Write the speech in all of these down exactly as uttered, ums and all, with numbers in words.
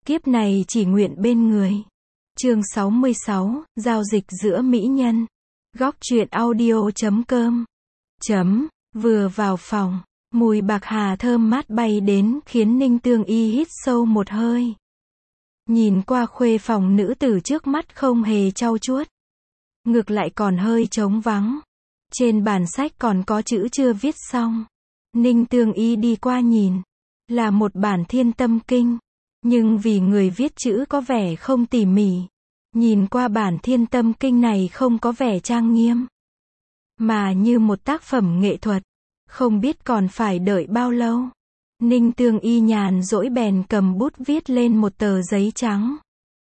Kiếp này chỉ nguyện bên người. Chương sáu mươi sáu, giao dịch giữa mỹ nhân. Góc truyện audio chấm com. Chấm, vừa vào phòng, mùi bạc hà thơm mát bay đến khiến Ninh Tương Y hít sâu một hơi. Nhìn qua khuê phòng nữ tử trước mắt không hề trau chuốt. Ngược lại còn hơi trống vắng. Trên bản sách còn có chữ chưa viết xong. Ninh Tương Y đi qua nhìn. Là một bản Thiên Tâm Kinh. Nhưng vì người viết chữ có vẻ không tỉ mỉ. Nhìn qua bản Thiên Tâm Kinh này không có vẻ trang nghiêm. Mà như một tác phẩm nghệ thuật. Không biết còn phải đợi bao lâu. Ninh Tương Y nhàn rỗi bèn cầm bút viết lên một tờ giấy trắng.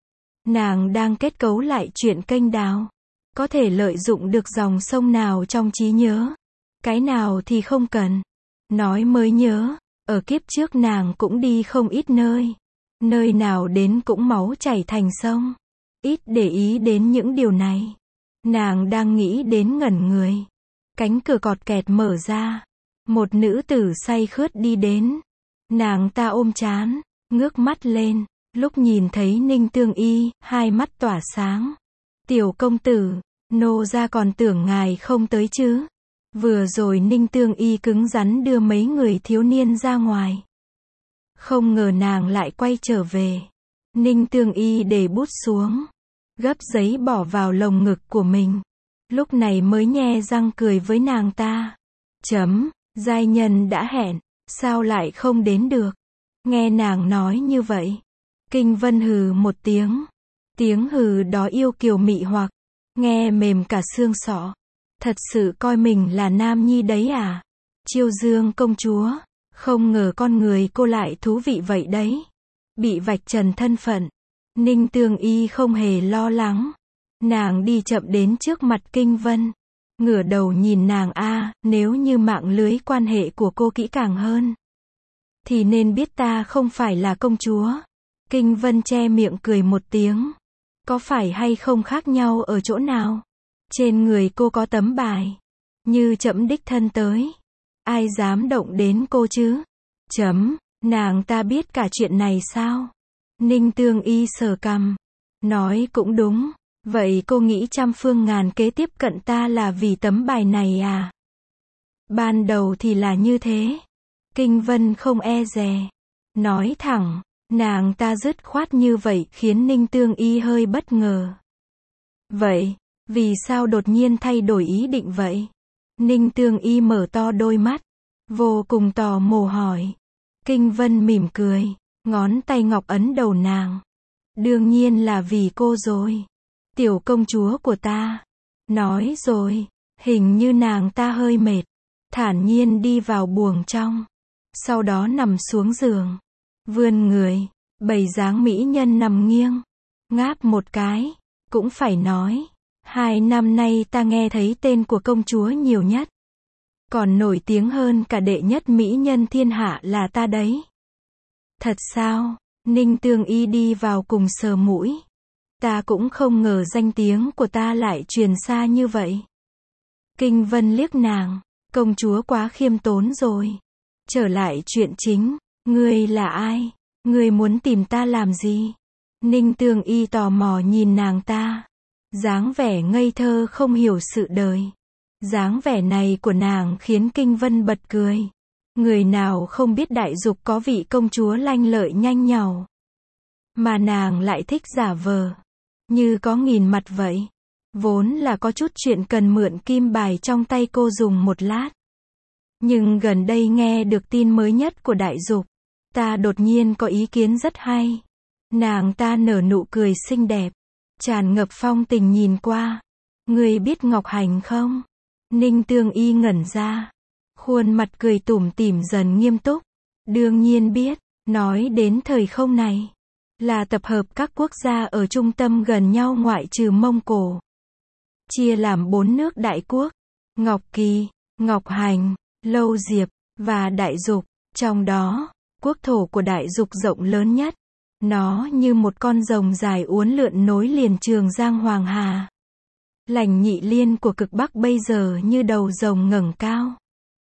Nàng đang kết cấu lại chuyện kênh đào. Có thể lợi dụng được dòng sông nào trong trí nhớ. Cái nào thì không cần. Nói mới nhớ, ở kiếp trước nàng cũng đi không ít nơi. Nơi nào đến cũng máu chảy thành sông. Ít để ý đến những điều này. Nàng đang nghĩ đến ngẩn người. Cánh cửa cọt kẹt mở ra. Một nữ tử say khướt đi đến. Nàng ta ôm trán, ngước mắt lên. Lúc nhìn thấy Ninh Tương Y, hai mắt tỏa sáng. Tiểu công tử, nô gia còn tưởng ngài không tới chứ. Vừa rồi Ninh Tương Y cứng rắn đưa mấy người thiếu niên ra ngoài. Không ngờ nàng lại quay trở về. Ninh Tương Y để bút xuống. Gấp giấy bỏ vào lồng ngực của mình. Lúc này mới nhe răng cười với nàng ta. Chấm, giai nhân đã hẹn, sao lại không đến được. Nghe nàng nói như vậy. Kinh Vân hừ một tiếng. Tiếng hừ đó yêu kiều mị hoặc. Nghe mềm cả xương sọ. Thật sự coi mình là nam nhi đấy à? Chiêu Dương công chúa. Không ngờ con người cô lại thú vị vậy đấy. Bị vạch trần thân phận. Ninh Tương Y không hề lo lắng. Nàng đi chậm đến trước mặt Kinh Vân. Ngửa đầu nhìn nàng a, nếu như mạng lưới quan hệ của cô kỹ càng hơn. Thì nên biết ta không phải là công chúa. Kinh Vân che miệng cười một tiếng. Có phải hay không khác nhau ở chỗ nào? Trên người cô có tấm bài. Như trẫm đích thân tới. Ai dám động đến cô chứ? Chấm, nàng ta biết cả chuyện này sao? Ninh Tương Y sờ cằm. Nói cũng đúng. Vậy cô nghĩ trăm phương ngàn kế tiếp cận ta là vì tấm bài này à? Ban đầu thì là như thế. Kinh Vân không e dè. Nói thẳng. Nàng ta dứt khoát như vậy khiến Ninh Tương Y hơi bất ngờ. Vậy, vì sao đột nhiên thay đổi ý định vậy? Ninh Tương Y mở to đôi mắt. Vô cùng tò mò hỏi. Kinh Vân mỉm cười. Ngón tay ngọc ấn đầu nàng. Đương nhiên là vì cô rồi. Tiểu công chúa của ta. Nói rồi. Hình như nàng ta hơi mệt. Thản nhiên đi vào buồng trong. Sau đó nằm xuống giường. Vươn người. Bày dáng mỹ nhân nằm nghiêng. Ngáp một cái. Cũng phải nói. Hai năm nay ta nghe thấy tên của công chúa nhiều nhất. Còn nổi tiếng hơn cả đệ nhất mỹ nhân thiên hạ là ta đấy. Thật sao? Ninh Tương Y đi vào cùng sờ mũi. Ta cũng không ngờ danh tiếng của ta lại truyền xa như vậy. Kinh Vân liếc nàng. Công chúa quá khiêm tốn rồi. Trở lại chuyện chính. Ngươi là ai? Ngươi muốn tìm ta làm gì? Ninh Tương Y tò mò nhìn nàng ta. Dáng vẻ ngây thơ không hiểu sự đời. Dáng vẻ này của nàng khiến Kinh Vân bật cười. Người nào không biết đại dục có vị công chúa lanh lợi nhanh nhảu. Mà nàng lại thích giả vờ. Như có nghìn mặt vậy. Vốn là có chút chuyện cần mượn kim bài trong tay cô dùng một lát. Nhưng gần đây nghe được tin mới nhất của đại dục. Ta đột nhiên có ý kiến rất hay. Nàng ta nở nụ cười xinh đẹp. Tràn ngập phong tình nhìn qua. Ngươi biết Ngọc Hành không? Ninh Tương Y ngẩn ra. Khuôn mặt cười tủm tỉm dần nghiêm túc. Đương nhiên biết. Nói đến thời không này. Là tập hợp các quốc gia ở trung tâm gần nhau ngoại trừ Mông Cổ. Chia làm bốn nước đại quốc. Ngọc Kỳ, Ngọc Hành, Lâu Diệp, và Đại Dục. Trong đó, quốc thổ của Đại Dục rộng lớn nhất. Nó như một con rồng dài uốn lượn nối liền Trường Giang Hoàng Hà. Lành Nhị Liên của cực Bắc bây giờ như đầu rồng ngẩng cao.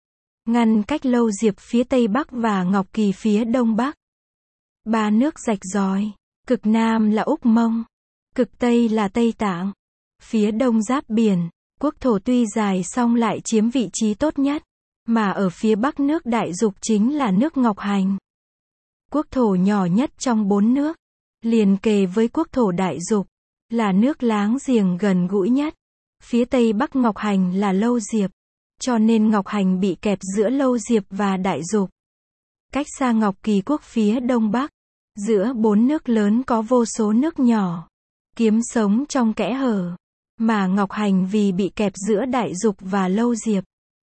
Ngăn cách Lâu Diệp phía Tây Bắc và Ngọc Kỳ phía Đông Bắc. Ba nước rạch ròi, Cực Nam là Úc Mông. Cực Tây là Tây Tạng. Phía đông giáp biển, quốc thổ tuy dài song lại chiếm vị trí tốt nhất. Mà ở phía bắc nước Đại Dục chính là nước Ngọc Hành. Quốc thổ nhỏ nhất trong bốn nước, liền kề với quốc thổ Đại Dục, là nước láng giềng gần gũi nhất. Phía tây bắc Ngọc Hành là Lâu Diệp, cho nên Ngọc Hành bị kẹp giữa Lâu Diệp và Đại Dục. Cách xa Ngọc Kỳ quốc phía đông bắc, giữa bốn nước lớn có vô số nước nhỏ, kiếm sống trong kẽ hở, mà Ngọc Hành vì bị kẹp giữa Đại Dục và Lâu Diệp.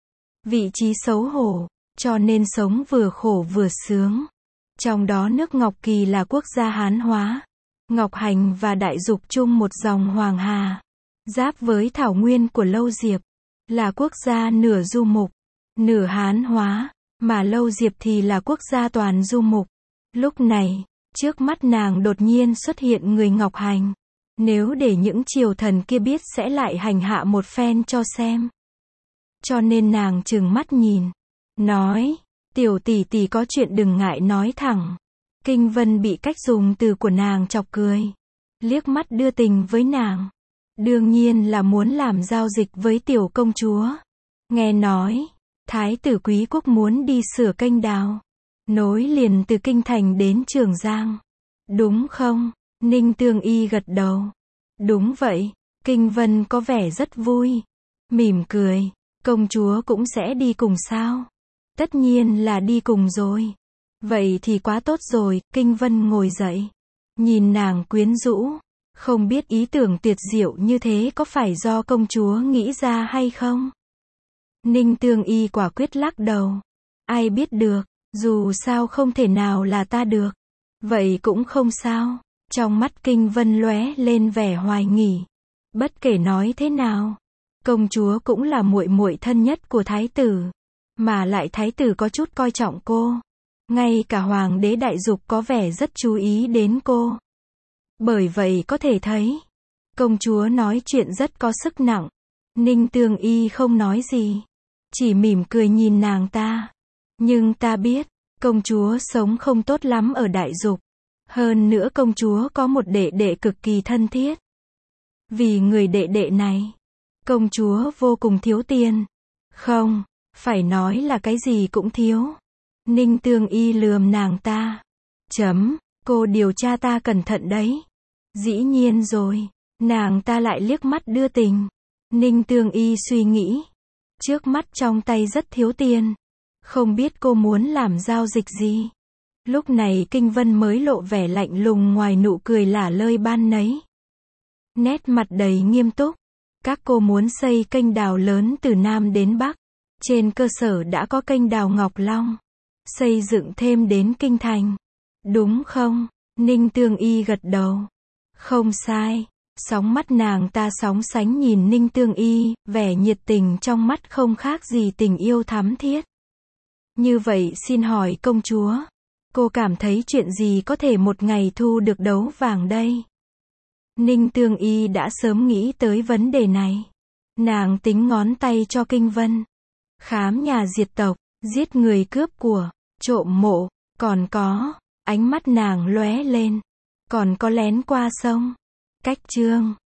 Vị trí xấu hổ, cho nên sống vừa khổ vừa sướng. Trong đó nước Ngọc Kỳ là quốc gia Hán hóa. Ngọc Hành và Đại Dục chung một dòng Hoàng Hà. Giáp với thảo nguyên của Lâu Diệp. Là quốc gia nửa du mục, nửa Hán hóa. Mà Lâu Diệp thì là quốc gia toàn du mục. Lúc này, trước mắt nàng đột nhiên xuất hiện người Ngọc Hành. Nếu để những triều thần kia biết sẽ lại hành hạ một phen cho xem. Cho nên nàng trừng mắt nhìn. Nói, tiểu tỷ tỷ có chuyện đừng ngại nói thẳng. Kinh Vân bị cách dùng từ của nàng chọc cười. Liếc mắt đưa tình với nàng. Đương nhiên là muốn làm giao dịch với tiểu công chúa. Nghe nói, Thái tử Quý Quốc muốn đi sửa kênh đào. Nối liền từ Kinh Thành đến Trường Giang. Đúng không? Ninh Tương Y gật đầu. Đúng vậy. Kinh Vân có vẻ rất vui. Mỉm cười. Công chúa cũng sẽ đi cùng sao? Tất nhiên là đi cùng rồi. Vậy thì quá tốt rồi. Kinh Vân ngồi dậy. Nhìn nàng quyến rũ. Không biết ý tưởng tuyệt diệu như thế có phải do công chúa nghĩ ra hay không? Ninh Tương Y quả quyết lắc đầu. Ai biết được, dù sao không thể nào là ta được. Vậy cũng không sao. Trong mắt Kinh Vân lóe lên vẻ hoài nghi. Bất kể nói thế nào, công chúa cũng là muội muội thân nhất của thái tử, mà lại thái tử có chút coi trọng cô. Ngay cả hoàng đế Đại Dục có vẻ rất chú ý đến cô. Bởi vậy có thể thấy, công chúa nói chuyện rất có sức nặng. Ninh Tương Y không nói gì, chỉ mỉm cười nhìn nàng ta. Nhưng ta biết, công chúa sống không tốt lắm ở Đại Dục. Hơn nữa công chúa có một đệ đệ cực kỳ thân thiết. Vì người đệ đệ này, công chúa vô cùng thiếu tiền. Không, phải nói là cái gì cũng thiếu. Ninh Tương Y lườm nàng ta. Chấm, cô điều tra ta cẩn thận đấy. Dĩ nhiên rồi. Nàng ta lại liếc mắt đưa tình. Ninh Tương Y suy nghĩ. Trước mắt trong tay rất thiếu tiền. Không biết cô muốn làm giao dịch gì. Lúc này Kinh Vân mới lộ vẻ lạnh lùng ngoài nụ cười lả lơi ban nấy. Nét mặt đầy nghiêm túc. Các cô muốn xây kênh đào lớn từ Nam đến Bắc. Trên cơ sở đã có kênh đào Ngọc Long. Xây dựng thêm đến Kinh Thành. Đúng không? Ninh Tương Y gật đầu. Không sai. Sóng mắt nàng ta sóng sánh nhìn Ninh Tương Y, vẻ nhiệt tình trong mắt không khác gì tình yêu thắm thiết. Như vậy xin hỏi công chúa, cô cảm thấy chuyện gì có thể một ngày thu được đấu vàng đây? Ninh Tương Y đã sớm nghĩ tới vấn đề này. Nàng tính ngón tay cho Kinh Vân. Khám nhà diệt tộc, giết người cướp của, trộm mộ, còn có, ánh mắt nàng lóe lên. Còn có lén qua sông. Cách chương